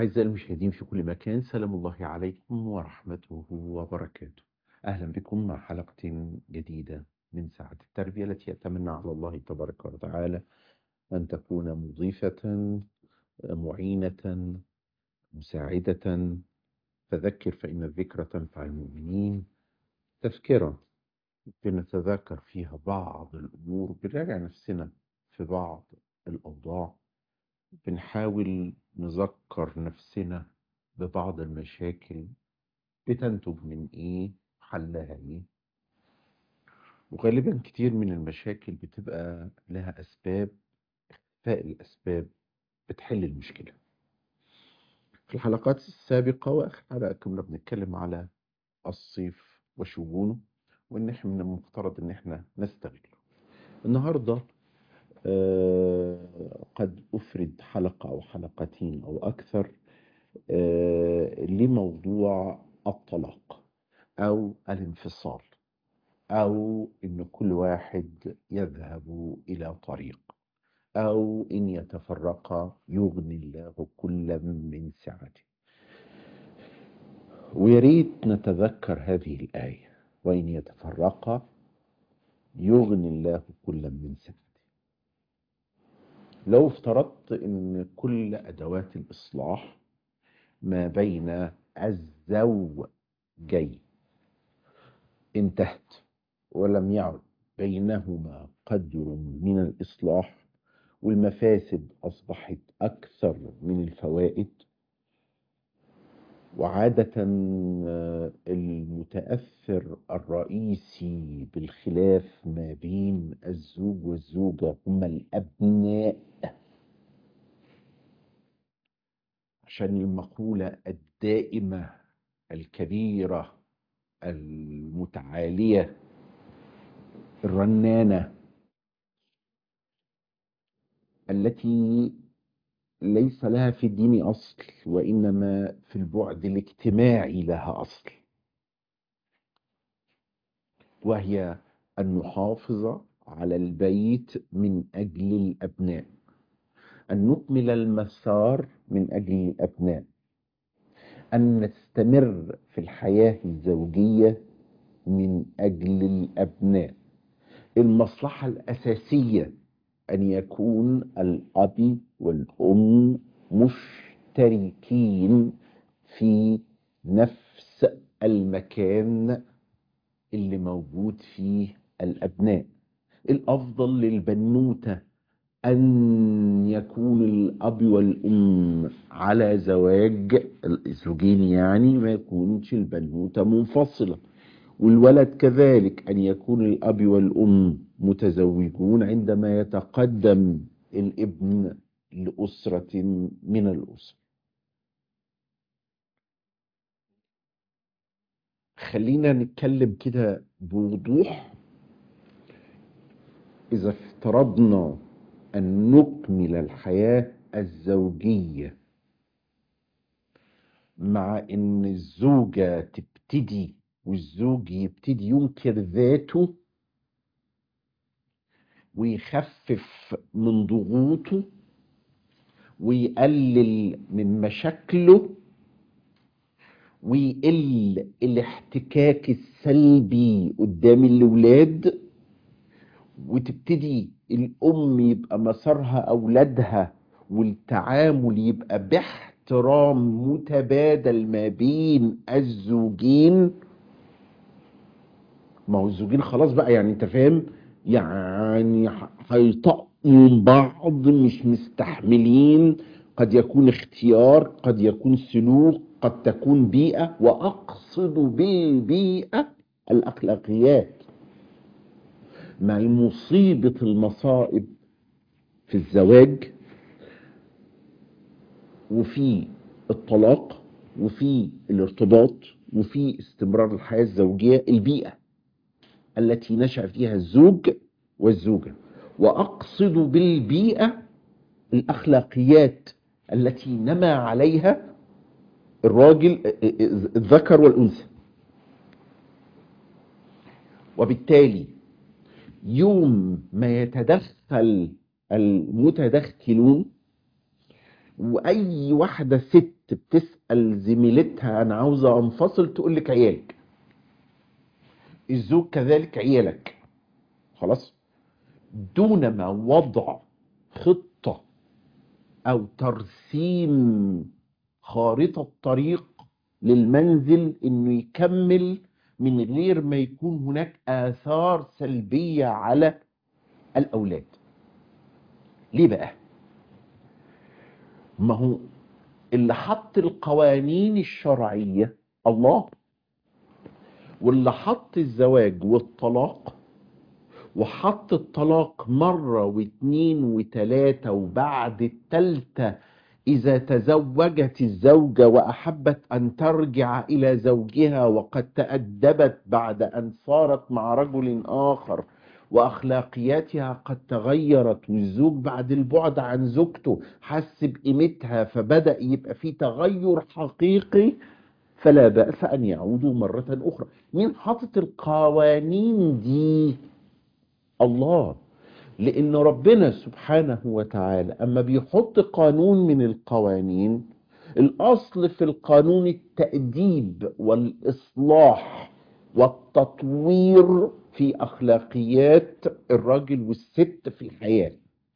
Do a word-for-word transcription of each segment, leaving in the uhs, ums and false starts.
أعزائي المشاهدين في كل مكان، سلام الله عليكم ورحمته وبركاته. أهلا بكم مع حلقة جديدة من ساعة التربية التي أتمنى على الله تبارك وتعالى أن تكون مضيفة معينة مساعدة. فذكر فإن الذكرى تنفع المؤمنين. تذكرة بنتذاكر فيها بعض الأمور، بنراجع نفسنا في بعض الأوضاع، بنحاول نذكر نفسنا ببعض المشاكل بتنتج من ايه، حلها ايه. وغالبا كتير من المشاكل بتبقى لها اسباب، اخفاء الاسباب بتحل المشكلة. في الحلقات السابقة واخر حلقة كنا بنتكلم على الصيف وشجونه، وان احنا من المفترض ان احنا نستغله. النهاردة آه قد افرد حلقة او حلقتين او اكثر آه لموضوع الطلاق او الانفصال، أو إن كل واحد يذهب إلى طريق، أو إن يتفرق يغني الله كل من سعته. ويريد نتذكر هذه الآية: وإن يتفرق يغني الله كل من سعته. لو افترضت إن كل أدوات الإصلاح ما بين الزوجين انتهت ولم يعد بينهما قدر من الإصلاح، والمفاسد أصبحت أكثر من الفوائد، وعادة المتأثر الرئيسي بالخلاف ما بين الزوج والزوجة هم الأبناء، عشان المقولة الدائمة الكبيرة المتعالية الرنانة التي ليس لها في الدين أصل، وإنما في البعد الاجتماعي لها أصل، وهي أن نحافظ على البيت من أجل الأبناء، أن نكمل المسار من أجل الأبناء، أن نستمر في الحياة الزوجية من أجل الأبناء. المصلحة الأساسية أن يكون الأب والأم مشتركين في نفس المكان اللي موجود فيه الأبناء. الأفضل للبنوتة أن يكون الأب والأم على زواج، الزوجين يعني، ما يكونش البنوتة منفصلة. والولد كذلك أن يكون الأب والأم متزوجون عندما يتقدم الابن لأسرة من الأسر. خلينا نتكلم كده بوضوح. إذا افترضنا أن نكمل الحياة الزوجية مع أن الزوجة تبتدي والزوج يبتدي ينكر ذاته ويخفف من ضغوطه ويقلل من مشاكله ويقل الاحتكاك السلبي قدام الأولاد، وتبتدي الأم يبقى مسارها أولادها والتعامل يبقى باحترام متبادل ما بين الزوجين. ما هو الزوجين خلاص بقى، يعني انت فاهم، يعني هيطقوا من بعض، مش مستحملين. قد يكون اختيار، قد يكون سلوك، قد تكون بيئة، وأقصد بالبيئة الأخلاقيات. مع مصيبة المصائب في الزواج وفي الطلاق وفي الارتباط وفي استمرار الحياة الزوجية البيئة التي نشأ فيها الزوج والزوجة. وأقصد بالبيئة الأخلاقيات التي نما عليها الراجل الذكر والأنثى. وبالتالي يوم ما يتدخل المتدخلون واي واحده ست بتسال زميلتها انا عاوزه انفصل تقول لك عيالك، الزوج كذلك عيالك. خلاص، دونما وضع خطه او ترسيم خارطه طريق للمنزل انه يكمل من غير ما يكون هناك آثار سلبية على الأولاد. ليه بقى؟ ما هو اللي حط القوانين الشرعية الله، واللي حط الزواج والطلاق، وحط الطلاق مرة واثنين وثلاثة، وبعد التالتة إذا تزوجت الزوجة وأحبت أن ترجع إلى زوجها وقد تأدبت بعد أن صارت مع رجل آخر وأخلاقياتها قد تغيرت، والزوج بعد البعد عن زوجته حس بقيمتها فبدأ يبقى في تغير حقيقي، فلا بأس أن يعودوا مرة أخرى. مين حاطط القوانين دي؟ الله. لأن ربنا سبحانه وتعالى أما بيحط قانون من القوانين، الأصل في القانون التأديب والإصلاح والتطوير في أخلاقيات الراجل والست في الحياة.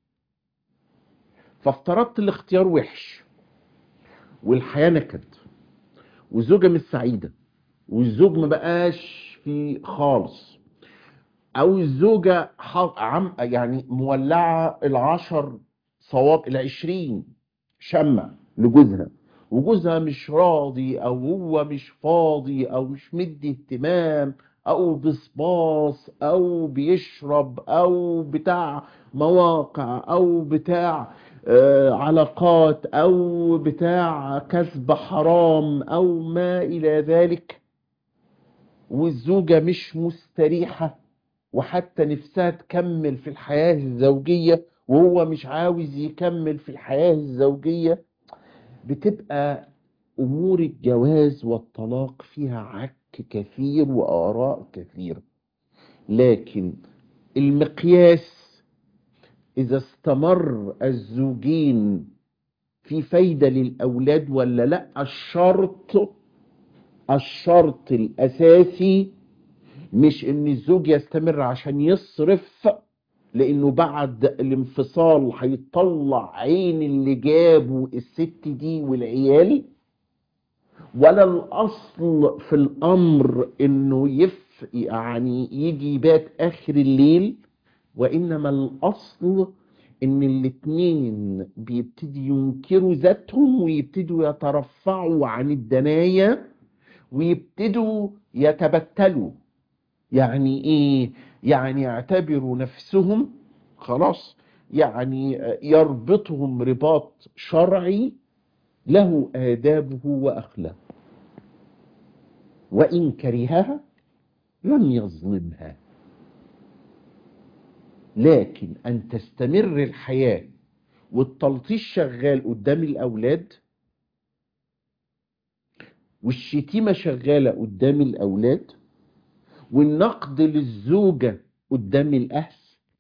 فافترضت الاختيار وحش والحياة نكد والزوجة مش سعيدة والزوج ما بقاش في خالص، او الزوجة عم يعني مولعة العشر صواب العشرين شمع لجوزها، وجوزها مش راضي او هو مش فاضي او مش مدي اهتمام او بصباص او بيشرب او بتاع مواقع او بتاع آه علاقات او بتاع كسب حرام او ما الى ذلك، والزوجة مش مستريحة وحتى نفسها تكمل في الحياة الزوجية وهو مش عاوز يكمل في الحياة الزوجية، بتبقى أمور الجواز والطلاق فيها عك كثير وآراء كثيرة. لكن المقياس إذا استمر الزوجين في فايدة للأولاد ولا لا، الشرط الشرط الأساسي مش ان الزوج يستمر عشان يصرف، لانه بعد الانفصال هيطلع عين اللي جابه الست دي والعيال، ولا الاصل في الامر انه يف يعني يجي يبات اخر الليل، وانما الاصل ان الاتنين بيبتدي ينكروا ذاتهم ويبتدوا يترفعوا عن الدنايا ويبتدوا يتبتلوا. يعني ايه؟ يعني يعتبروا نفسهم خلاص، يعني يربطهم رباط شرعي له آدابه وأخلاقه، وإن كرهها لم يظلمها. لكن أن تستمر الحياة والتلطيش شغال قدام الأولاد والشتيمة شغالة قدام الأولاد والنقد للزوجة قدام الأهل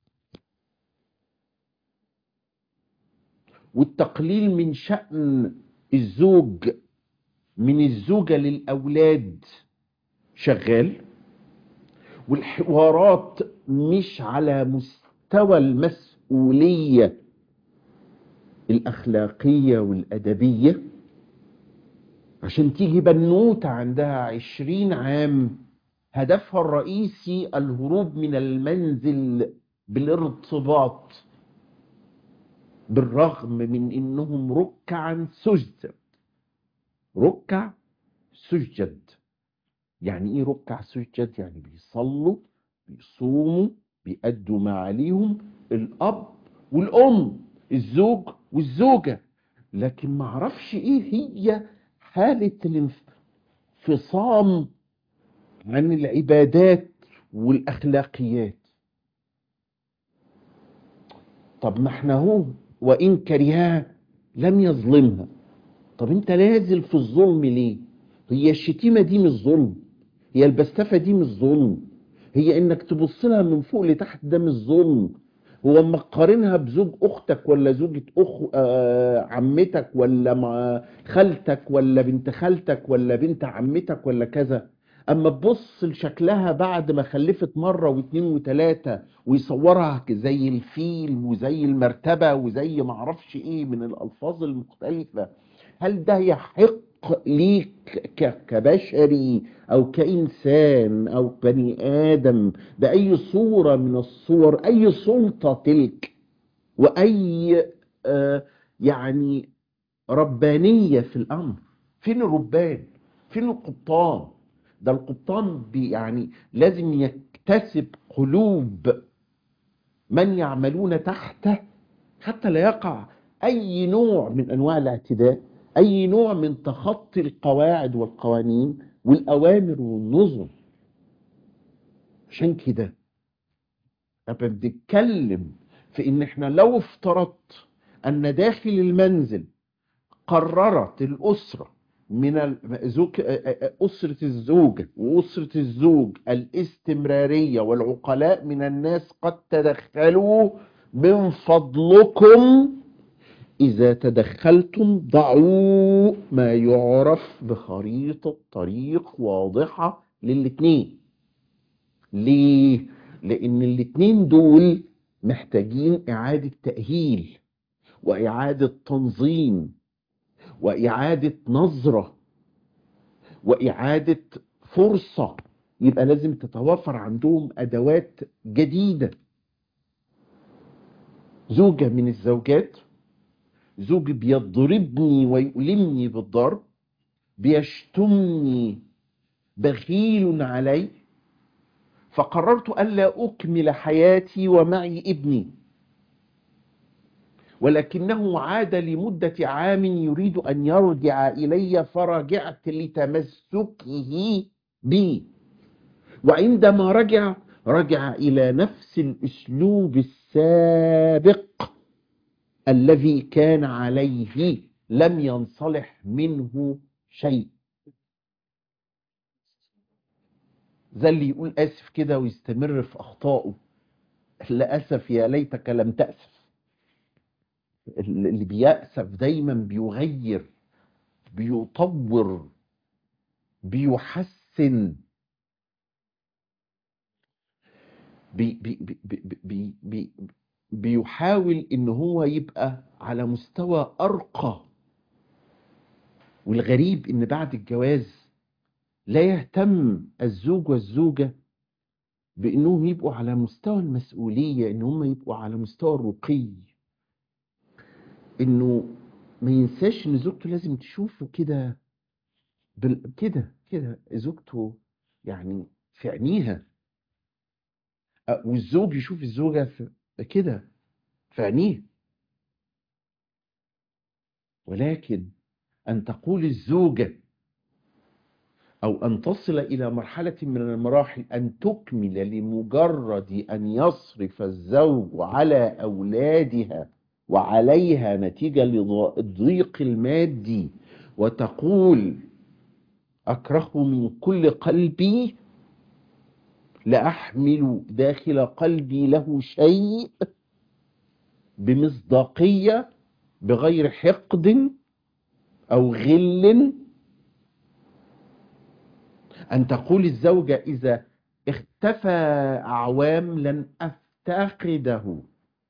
والتقليل من شأن الزوج من الزوجة للأولاد شغال، والحوارات مش على مستوى المسؤولية الأخلاقية والأدبية، عشان تيجي بنوتة عندها عشرين عام هدفها الرئيسي الهروب من المنزل بالارتباط، بالرغم من انهم ركعا سجد. ركع سجد يعني ايه؟ ركع سجد يعني بيصلوا بيصوموا بيأدوا ما عليهم الاب والام الزوج والزوجة، لكن ما اعرفش ايه هي حالة الانفصام عن العبادات والاخلاقيات. طب ما احنا هو وان كرهها لم يظلمها. طب انت نازل في الظلم ليه؟ هي الشتيمة دي مش ظلم، هي البستفة دي مش ظلم، هي انك تبص لها من فوق لتحت ده مش ظلم، هو اما تقارنها بزوج اختك ولا زوجة اخ آه عمتك ولا مع خالتك ولا بنت خالتك ولا بنت عمتك ولا كذا، اما تبص لشكلها بعد ما خلفت مرة واثنين وثلاثة ويصورها زي الفيل وزي المرتبة وزي معرفش ايه من الالفاظ المختلفة، هل ده يحق ليك ك- كبشري او كانسان او بني ادم بأي صورة من الصور أي سلطة تلك وأي آه يعني ربانية في الأمر؟ فين الربان؟ فين القبطان؟ ده القبطان بي يعني لازم يكتسب قلوب من يعملون تحته حتى لا يقع أي نوع من أنواع الاعتداء، أي نوع من تخطي القواعد والقوانين والأوامر والنظم. عشان كده أبقى بنتكلم في ان احنا لو افترضت ان داخل المنزل قررت الاسره من الزوج اسره الزوجه واسره الزوج الاستمراريه والعقلاء من الناس قد تدخلوا، من فضلكم اذا تدخلتم ضعوا ما يعرف بخريطه طريق واضحه للاتنين. ليه؟ لأن الاتنين دول محتاجين إعادة تأهيل وإعادة تنظيم وإعادة نظرة وإعادة فرصة. يبقى لازم تتوافر عندهم أدوات جديدة. زوجة من الزوجات، زوج بيضربني ويؤلمني بالضرب، بيشتمني، بخيل علي، فقررت ألا أكمل حياتي ومعي ابني، ولكنه عاد لمدة عام يريد أن يرجع إلي فرجعت لتمسكه بي، وعندما رجع رجع إلى نفس الأسلوب السابق الذي كان عليه، لم ينصلح منه شيء. زي اللي يقول آسف كده ويستمر في أخطائه. للأسف يا ليتك لم تأسف. اللي بيأسف دايما بيغير، بيطور، بيحسن، بي بي بي بي بي بي بيحاول ان هو يبقى على مستوى ارقى. والغريب ان بعد الجواز لا يهتم الزوج والزوجة بانهم يبقوا على مستوى المسؤولية، ان هم يبقوا على مستوى الرقي، انه ما ينساش ان زوجته لازم تشوفه كده بال- كده كده زوجته يعني في عينيها، أ- والزوج يشوف الزوجة في كده في عينيه. ولكن أن تقول الزوجة أو أن تصل إلى مرحلة من المراحل أن تكمل لمجرد أن يصرف الزوج على أولادها وعليها نتيجة للضيق المادي، وتقول أكره من كل قلبي، لأحمل داخل قلبي له شيء، بمصداقية، بغير حقد أو غل. أن تقول الزوجة إذا اختفى أعوام لن أفتقده.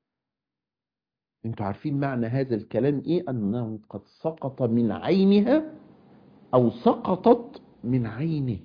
انتوا عارفين معنى هذا الكلام إيه؟ أنه قد سقط من عينها أو سقطت من عينه.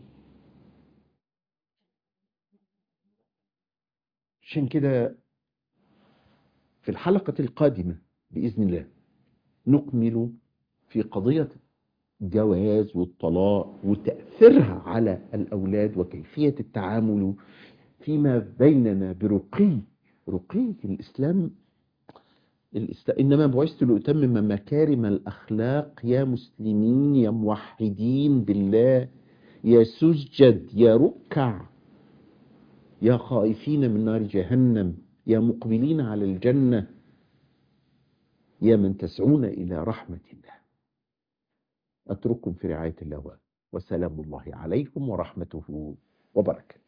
عشان كده في الحلقة القادمة بإذن الله نكمل في قضية الجواز والطلاق وتأثيرها على الأولاد وكيفية التعامل فيما بيننا برقي رقي الإسلام. الإست... إنما بعثت لأتمم مكارم الأخلاق. يا مسلمين، يا موحدين بالله، يا سجد، يا ركع، يا خائفين من نار جهنم، يا مقبلين على الجنة، يا من تسعون إلى رحمة الله. أترككم في رعاية الله، وسلام الله عليكم ورحمته وبركاته.